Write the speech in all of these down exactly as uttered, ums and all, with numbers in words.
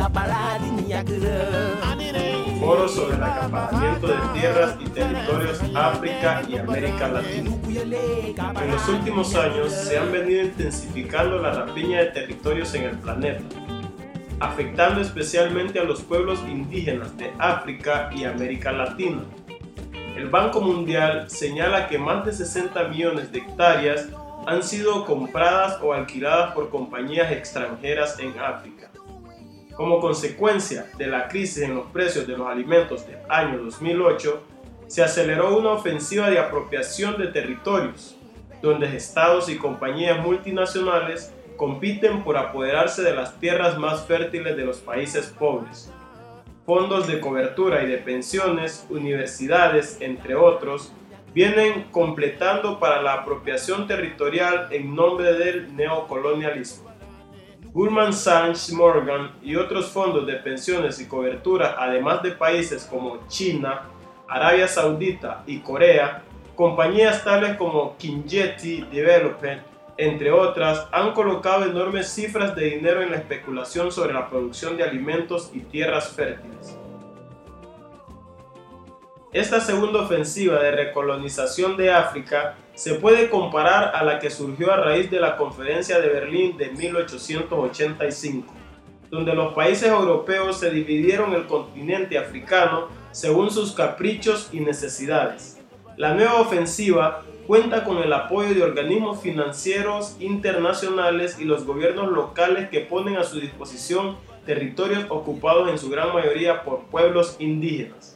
Foro sobre el acaparamiento de tierras y territorios África y América Latina. En los últimos años se han venido intensificando la rapiña de territorios en el planeta, afectando especialmente a los pueblos indígenas de África y América Latina. El Banco Mundial señala que más de sesenta millones de hectáreas han sido compradas o alquiladas por compañías extranjeras en África. Como consecuencia de la crisis en los precios de los alimentos del año dos mil ocho, se aceleró una ofensiva de apropiación de territorios, donde estados y compañías multinacionales compiten por apoderarse de las tierras más fértiles de los países pobres. Fondos de cobertura y de pensiones, universidades, entre otros, vienen completando para la apropiación territorial en nombre del neocolonialismo. Goldman Sachs, Morgan y otros fondos de pensiones y cobertura, además de países como China, Arabia Saudita y Corea, compañías tales como Kinjeti Development, entre otras, han colocado enormes cifras de dinero en la especulación sobre la producción de alimentos y tierras fértiles. Esta segunda ofensiva de recolonización de África se puede comparar a la que surgió a raíz de la Conferencia de Berlín de mil ochocientos ochenta y cinco, donde los países europeos se dividieron el continente africano según sus caprichos y necesidades. La nueva ofensiva cuenta con el apoyo de organismos financieros internacionales y los gobiernos locales que ponen a su disposición territorios ocupados en su gran mayoría por pueblos indígenas.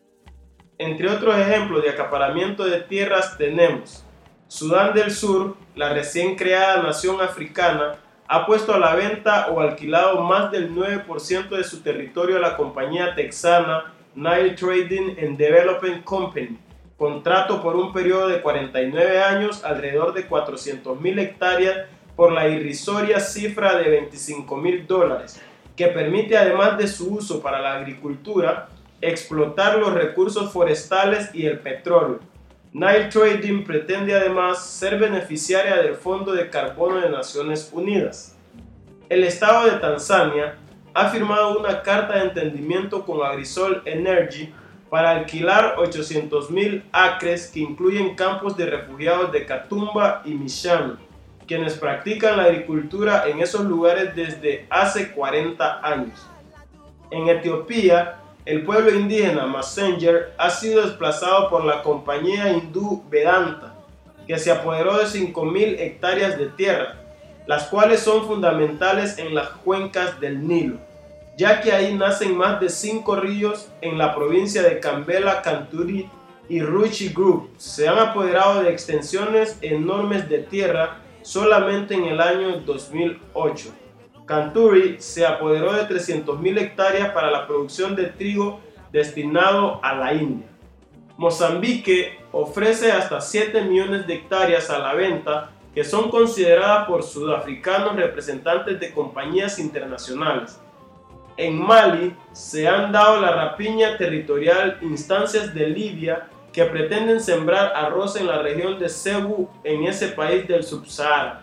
Entre otros ejemplos de acaparamiento de tierras tenemos Sudán del Sur, la recién creada nación africana, ha puesto a la venta o alquilado más del nueve por ciento de su territorio a la compañía texana Nile Trading and Development Company, contrato por un periodo de cuarenta y nueve años, alrededor de cuatrocientas mil hectáreas por la irrisoria cifra de veinticinco mil dólares, que permite, además de su uso para la agricultura, explotar los recursos forestales y el petróleo. Nile Trading pretende además ser beneficiaria del Fondo de Carbono de Naciones Unidas. El Estado de Tanzania ha firmado una carta de entendimiento con Agrisol Energy para alquilar ochocientos mil acres que incluyen campos de refugiados de Katumba y Mishami, quienes practican la agricultura en esos lugares desde hace cuarenta años. En Etiopía, el pueblo indígena Messenger ha sido desplazado por la compañía hindú Vedanta, que se apoderó de cinco mil hectáreas de tierra, las cuales son fundamentales en las cuencas del Nilo, ya que ahí nacen más de cinco ríos en la provincia de Kambela, Kanturi y Ruchi Group. Se han apoderado de extensiones enormes de tierra solamente en el año dos mil ocho. Kanturi se apoderó de trescientas mil hectáreas para la producción de trigo destinado a la India. Mozambique ofrece hasta siete millones de hectáreas a la venta que son consideradas por sudafricanos representantes de compañías internacionales. En Mali se han dado la rapiña territorial instancias de Libia que pretenden sembrar arroz en la región de Cebu en ese país del Subsahara.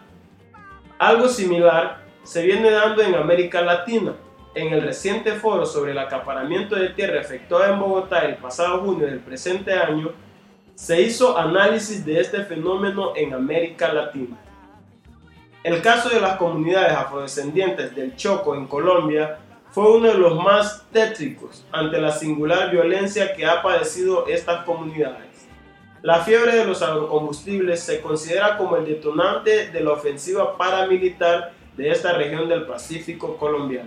Algo similar se viene dando en América Latina. En el reciente foro sobre el acaparamiento de tierra efectuado en Bogotá el pasado junio del presente año, se hizo análisis de este fenómeno en América Latina. El caso de las comunidades afrodescendientes del Chocó en Colombia fue uno de los más tétricos ante la singular violencia que ha padecido estas comunidades. La fiebre de los agrocombustibles se considera como el detonante de la ofensiva paramilitar de esta región del Pacífico colombiano.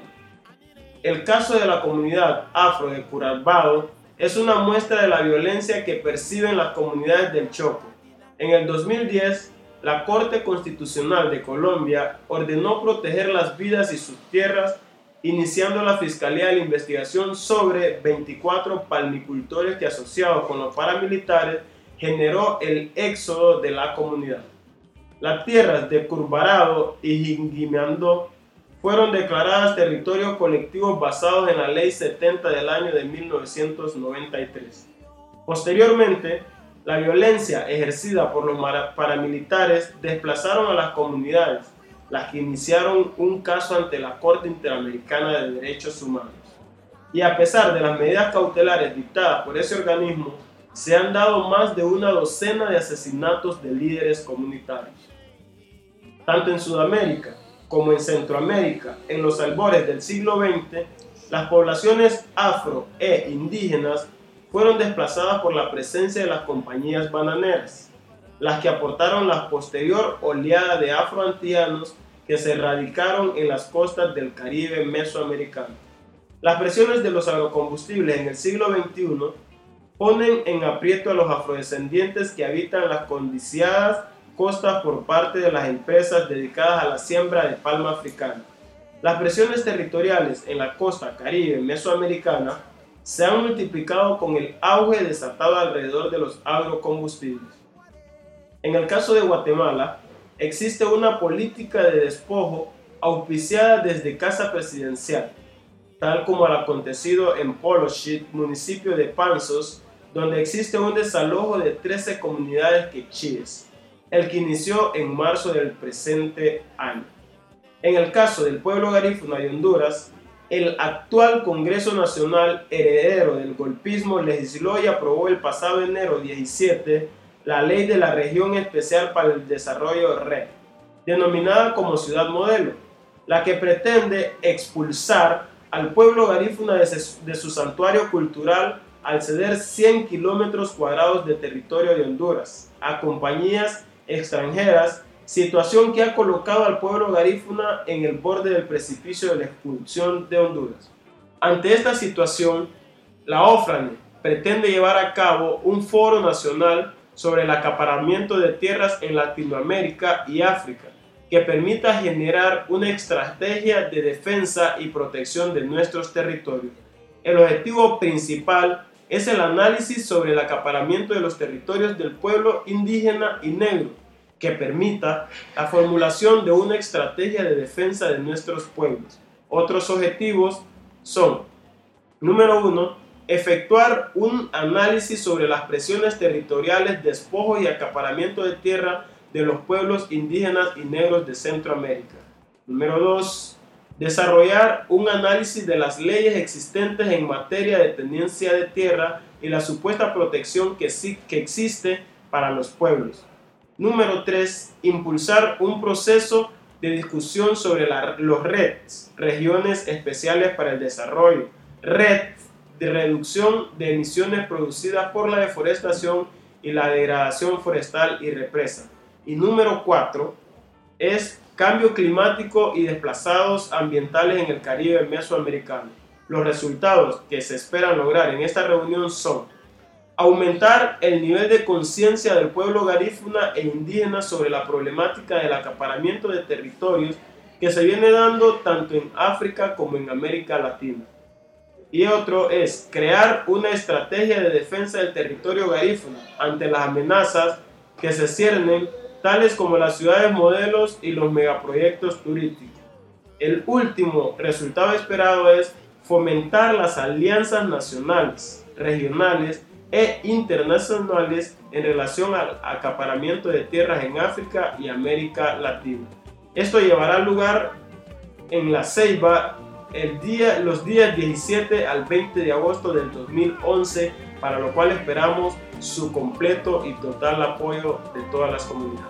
El caso de la comunidad afro de Curalbado es una muestra de la violencia que perciben las comunidades del Chocó. En el dos mil diez, la Corte Constitucional de Colombia ordenó proteger las vidas y sus tierras, iniciando la Fiscalía de la investigación sobre veinticuatro palmicultores que, asociados con los paramilitares, generó el éxodo de la comunidad. Las tierras de Curvarado y Jinguimandó fueron declaradas territorios colectivos basados en la Ley setenta del año de mil novecientos noventa y tres. Posteriormente, la violencia ejercida por los paramilitares desplazaron a las comunidades, las que iniciaron un caso ante la Corte Interamericana de Derechos Humanos. Y a pesar de las medidas cautelares dictadas por ese organismo, se han dado más de una docena de asesinatos de líderes comunitarios. Tanto en Sudamérica como en Centroamérica, en los albores del siglo veinte, las poblaciones afro e indígenas fueron desplazadas por la presencia de las compañías bananeras, las que aportaron la posterior oleada de afroantillanos que se radicaron en las costas del Caribe mesoamericano. Las presiones de los agrocombustibles en el siglo veintiuno ponen en aprieto a los afrodescendientes que habitan las codiciadas costas por parte de las empresas dedicadas a la siembra de palma africana. Las presiones territoriales en la costa caribe mesoamericana se han multiplicado con el auge desatado alrededor de los agrocombustibles. En el caso de Guatemala, existe una política de despojo auspiciada desde Casa Presidencial, tal como ha acontecido en Poloshit, municipio de Panzos, donde existe un desalojo de trece comunidades quechíes, el que inició en marzo del presente año. En el caso del pueblo garífuna de Honduras, el actual Congreso Nacional, heredero del golpismo, legisló y aprobó el pasado enero diecisiete la Ley de la Región Especial para el Desarrollo R E D, denominada como Ciudad Modelo, la que pretende expulsar al pueblo garífuna de su santuario cultural al ceder cien kilómetros cuadrados de territorio de Honduras a compañías extranjeras, situación que ha colocado al pueblo garífuna en el borde del precipicio de la expulsión de Honduras. Ante esta situación, la OFRANE pretende llevar a cabo un foro nacional sobre el acaparamiento de tierras en Latinoamérica y África, que permita generar una estrategia de defensa y protección de nuestros territorios. El objetivo principal es el análisis sobre el acaparamiento de los territorios del pueblo indígena y negro, que permita la formulación de una estrategia de defensa de nuestros pueblos. Otros objetivos son, número uno, efectuar un análisis sobre las presiones territoriales, despojos y acaparamiento de tierra de los pueblos indígenas y negros de Centroamérica. Número dos, desarrollar un análisis de las leyes existentes en materia de tenencia de tierra y la supuesta protección que, sí, que existe para los pueblos. Número tres, impulsar un proceso de discusión sobre la, los R E Ds, Regiones Especiales para el Desarrollo, R E D de reducción de emisiones producidas por la deforestación y la degradación forestal y represa. Y número cuatro es cambio climático y desplazados ambientales en el Caribe mesoamericano. Los resultados que se esperan lograr en esta reunión son aumentar el nivel de conciencia del pueblo garífuna e indígena sobre la problemática del acaparamiento de territorios que se viene dando tanto en África como en América Latina. Y otro es crear una estrategia de defensa del territorio garífuna ante las amenazas que se ciernen, tales como las ciudades modelos y los megaproyectos turísticos. El último resultado esperado es fomentar las alianzas nacionales, regionales e internacionales en relación al acaparamiento de tierras en África y América Latina. Esto llevará lugar en La Ceiba el día, los días diecisiete al veinte de agosto del dos mil once, para lo cual esperamos su completo y total apoyo de todas las comunidades.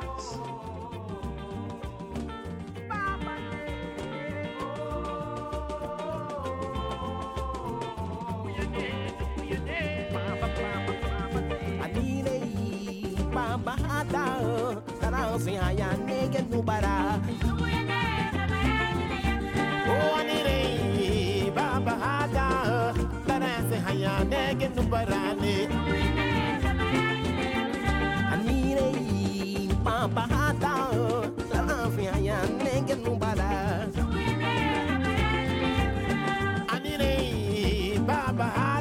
Baba